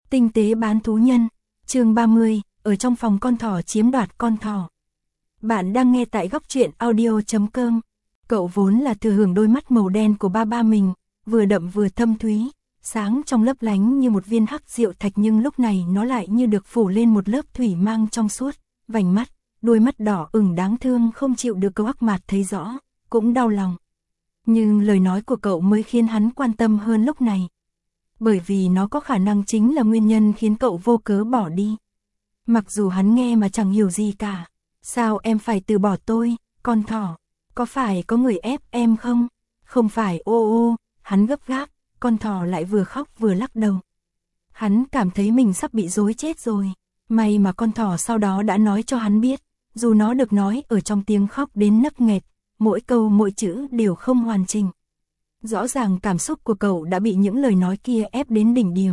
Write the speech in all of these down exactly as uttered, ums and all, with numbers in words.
Tinh tế bán thú nhân, chương ba mươi, ở trong phòng con thỏ chiếm đoạt con thỏ. Bạn đang nghe tại góc truyện audio chấm com. Cậu vốn là thừa hưởng đôi mắt màu đen của ba ba mình, vừa đậm vừa thâm thúy, sáng trong lấp lánh như một viên hắc diệu thạch, nhưng lúc này nó lại như được phủ lên một lớp thủy mang trong suốt, vành mắt, đôi mắt đỏ ửng đáng thương không chịu được câu ác mạt thấy rõ, cũng đau lòng. Nhưng lời nói của cậu mới khiến hắn quan tâm hơn lúc này. Bởi vì nó có khả năng chính là nguyên nhân khiến cậu vô cớ bỏ đi. Mặc dù hắn nghe mà chẳng hiểu gì cả. Sao em phải từ bỏ tôi, con thỏ? Có phải có người ép em không? Không phải, ô ô, hắn gấp gáp, con thỏ lại vừa khóc vừa lắc đầu. Hắn cảm thấy mình sắp bị dối chết rồi. May mà con thỏ sau đó đã nói cho hắn biết, dù nó được nói ở trong tiếng khóc đến nấc nghẹt, mỗi câu mỗi chữ đều không hoàn chỉnh. Rõ ràng cảm xúc của cậu đã bị những lời nói kia ép đến đỉnh điểm.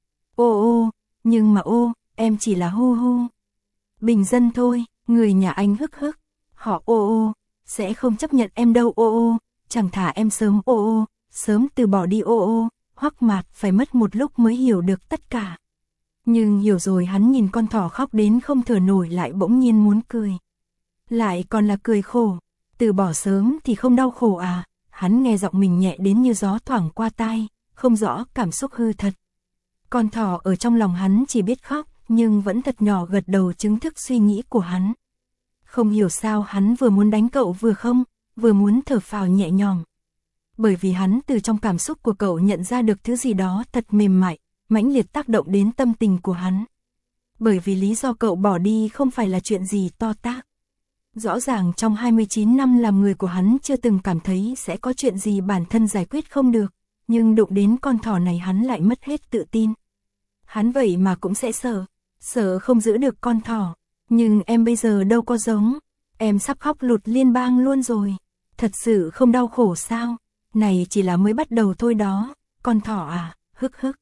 Ô ô, nhưng mà ô, em chỉ là hu hu. Bình dân thôi, người nhà anh hức hức. Họ ô ô, sẽ không chấp nhận em đâu ô ô, chẳng thả em sớm ô ô, sớm từ bỏ đi ô ô. Hoắc Mạt phải mất một lúc mới hiểu được tất cả. Nhưng hiểu rồi, hắn nhìn con thỏ khóc đến không thở nổi lại bỗng nhiên muốn cười. Lại còn là cười khổ, từ bỏ sớm thì không đau khổ à? Hắn nghe giọng mình nhẹ đến như gió thoảng qua tai, không rõ cảm xúc hư thật. Con thỏ ở trong lòng hắn chỉ biết khóc, nhưng vẫn thật nhỏ gật đầu chứng thức suy nghĩ của hắn. Không hiểu sao hắn vừa muốn đánh cậu vừa không, vừa muốn thở phào nhẹ nhõm. Bởi vì hắn từ trong cảm xúc của cậu nhận ra được thứ gì đó thật mềm mại, mãnh liệt tác động đến tâm tình của hắn. Bởi vì lý do cậu bỏ đi không phải là chuyện gì to tát. Rõ ràng trong hai mươi chín năm làm người của hắn chưa từng cảm thấy sẽ có chuyện gì bản thân giải quyết không được, nhưng đụng đến con thỏ này hắn lại mất hết tự tin. Hắn vậy mà cũng sẽ sợ, sợ không giữ được con thỏ, nhưng em bây giờ đâu có giống, em sắp khóc lụt liên bang luôn rồi, thật sự không đau khổ sao, này chỉ là mới bắt đầu thôi đó, con thỏ à, hức hức.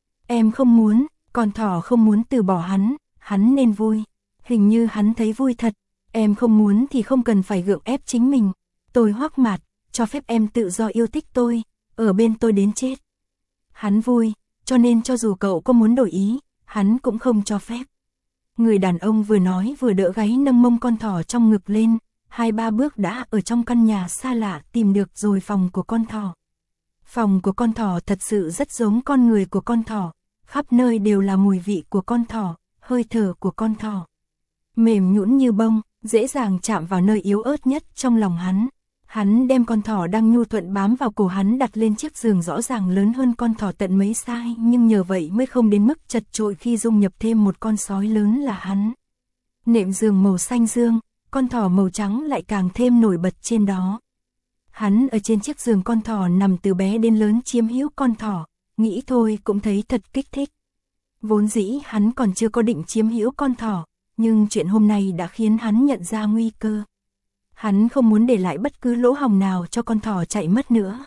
Em không muốn, con thỏ không muốn từ bỏ hắn, hắn nên vui, hình như hắn thấy vui thật. Em không muốn thì không cần phải gượng ép chính mình. Tôi Hoắc Mạt, cho phép em tự do yêu thích tôi, ở bên tôi đến chết. Hắn vui, cho nên cho dù cậu có muốn đổi ý, hắn cũng không cho phép. Người đàn ông vừa nói vừa đỡ gáy nâng mông con thỏ trong ngực lên, hai ba bước đã ở trong căn nhà xa lạ tìm được rồi phòng của con thỏ. Phòng của con thỏ thật sự rất giống con người của con thỏ, khắp nơi đều là mùi vị của con thỏ, hơi thở của con thỏ. Mềm nhũn như bông, dễ dàng chạm vào nơi yếu ớt nhất trong lòng hắn. Hắn đem con thỏ đang nhu thuận bám vào cổ hắn đặt lên chiếc giường rõ ràng lớn hơn con thỏ tận mấy sai, nhưng nhờ vậy mới không đến mức chật chội khi dung nhập thêm một con sói lớn là hắn. Nệm giường màu xanh dương, con thỏ màu trắng lại càng thêm nổi bật trên đó. Hắn ở trên chiếc giường con thỏ nằm từ bé đến lớn chiếm hữu con thỏ, nghĩ thôi cũng thấy thật kích thích. Vốn dĩ hắn còn chưa có định chiếm hữu con thỏ, nhưng chuyện hôm nay đã khiến hắn nhận ra nguy cơ. Hắn không muốn để lại bất cứ lỗ hổng nào cho con thỏ chạy mất nữa.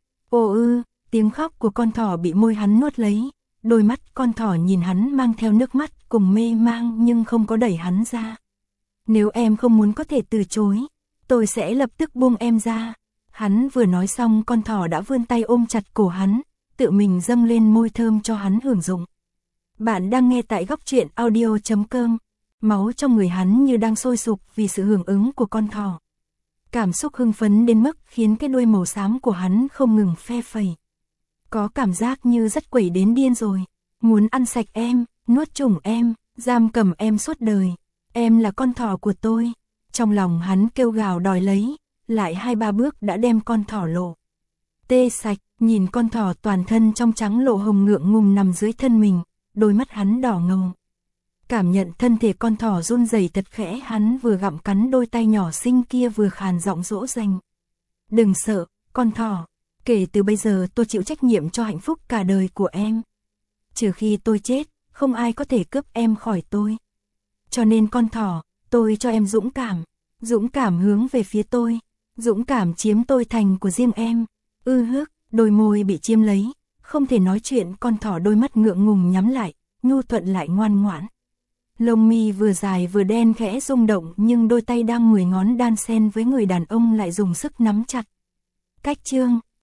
Ồ ư, tiếng khóc của con thỏ bị môi hắn nuốt lấy, đôi mắt con thỏ nhìn hắn mang theo nước mắt cùng mê mang nhưng không có đẩy hắn ra. Nếu em không muốn có thể từ chối, tôi sẽ lập tức buông em ra. Hắn vừa nói xong con thỏ đã vươn tay ôm chặt cổ hắn, tự mình dâng lên môi thơm cho hắn hưởng dụng. Bạn đang nghe tại góc truyện audio chấm com. Máu trong người hắn như đang sôi sục vì sự hưởng ứng của con thỏ. Cảm xúc hưng phấn đến mức khiến cái đuôi màu xám của hắn không ngừng phe phẩy. Có cảm giác như rất quẩy đến điên rồi. Muốn ăn sạch em, nuốt chửng em, giam cầm em suốt đời. Em là con thỏ của tôi. Trong lòng hắn kêu gào đòi lấy, lại hai ba bước đã đem con thỏ lộ. Tê sạch, nhìn con thỏ toàn thân trong trắng lộ hồng ngượng ngùng nằm dưới thân mình, đôi mắt hắn đỏ ngầu. Cảm nhận thân thể con thỏ run rẩy thật khẽ, hắn vừa gặm cắn đôi tay nhỏ xinh kia vừa khàn giọng dỗ dành. Đừng sợ, con thỏ, kể từ bây giờ tôi chịu trách nhiệm cho hạnh phúc cả đời của em. Trừ khi tôi chết, không ai có thể cướp em khỏi tôi. Cho nên con thỏ, tôi cho em dũng cảm, dũng cảm hướng về phía tôi, dũng cảm chiếm tôi thành của riêng em. Ư hức, đôi môi bị chiếm lấy, không thể nói chuyện, con thỏ đôi mắt ngượng ngùng nhắm lại, nhu thuận lại ngoan ngoãn. Lông mi vừa dài vừa đen khẽ rung động, nhưng đôi tay đang mười ngón đan xen với người đàn ông lại dùng sức nắm chặt. Cách chương